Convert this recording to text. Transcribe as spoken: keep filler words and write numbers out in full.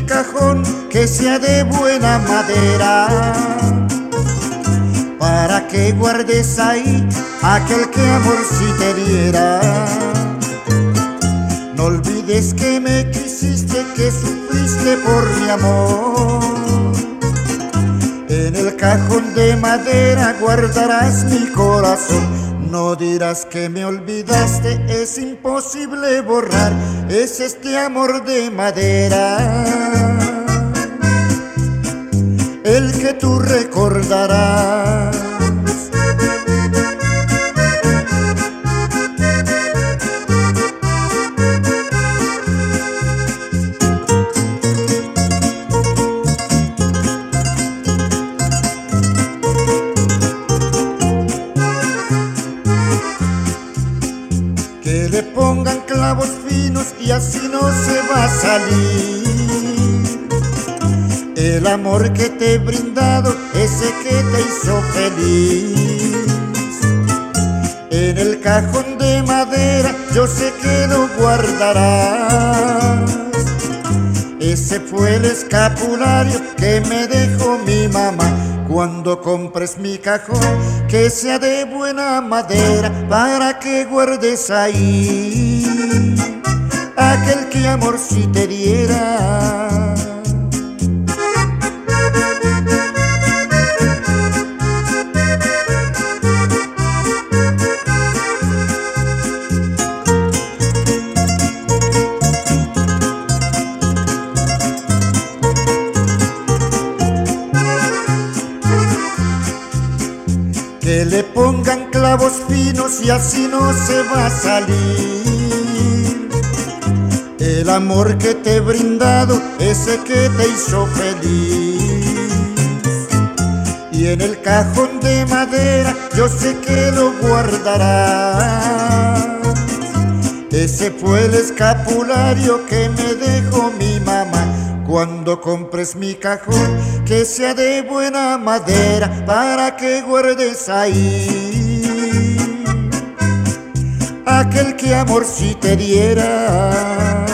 cajón que sea de buena madera, para que guardes ahí aquel que amor sí te diera. No olvides que me quisiste, que sufriste por mi amor. En el cajón de madera guardarás mi corazón. No dirás que me olvidaste, es imposible borrar, es este amor de madera el que tú recordarás. Que le pongan clavos finos y así no se va a salir el amor que te he brindado, ese que te hizo feliz. En el cajón de madera yo sé que lo guardarás. Ese fue el escapulario que me dejó mi mamá. Cuando compres mi cajón, que sea de buena madera, para que guardes ahí aquel que amor sí te diera. Que le pongan clavos finos y así no se va a salir el amor que te he brindado, ese que te hizo feliz. Y en el cajón de madera yo sé que lo guardarás. Ese fue el escapulario que me dejó mi mamá. Cuando compres mi cajón, que sea de buena madera, para que guardes ahí aquel que amor sí te diera.